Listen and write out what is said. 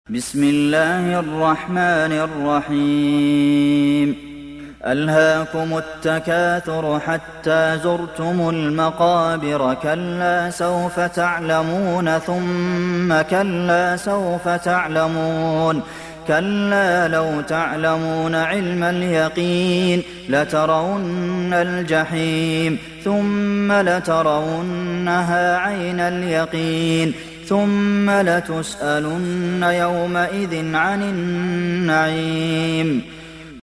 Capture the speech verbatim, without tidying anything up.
بسم الله الرحمن الرحيم ألهاكم التكاثر حتى زرتم المقابر كلا سوف تعلمون ثم كلا سوف تعلمون كلا لو تعلمون علم اليقين لترون الجحيم ثم لترونها عين اليقين ثم لتسألن يومئذ عن النعيم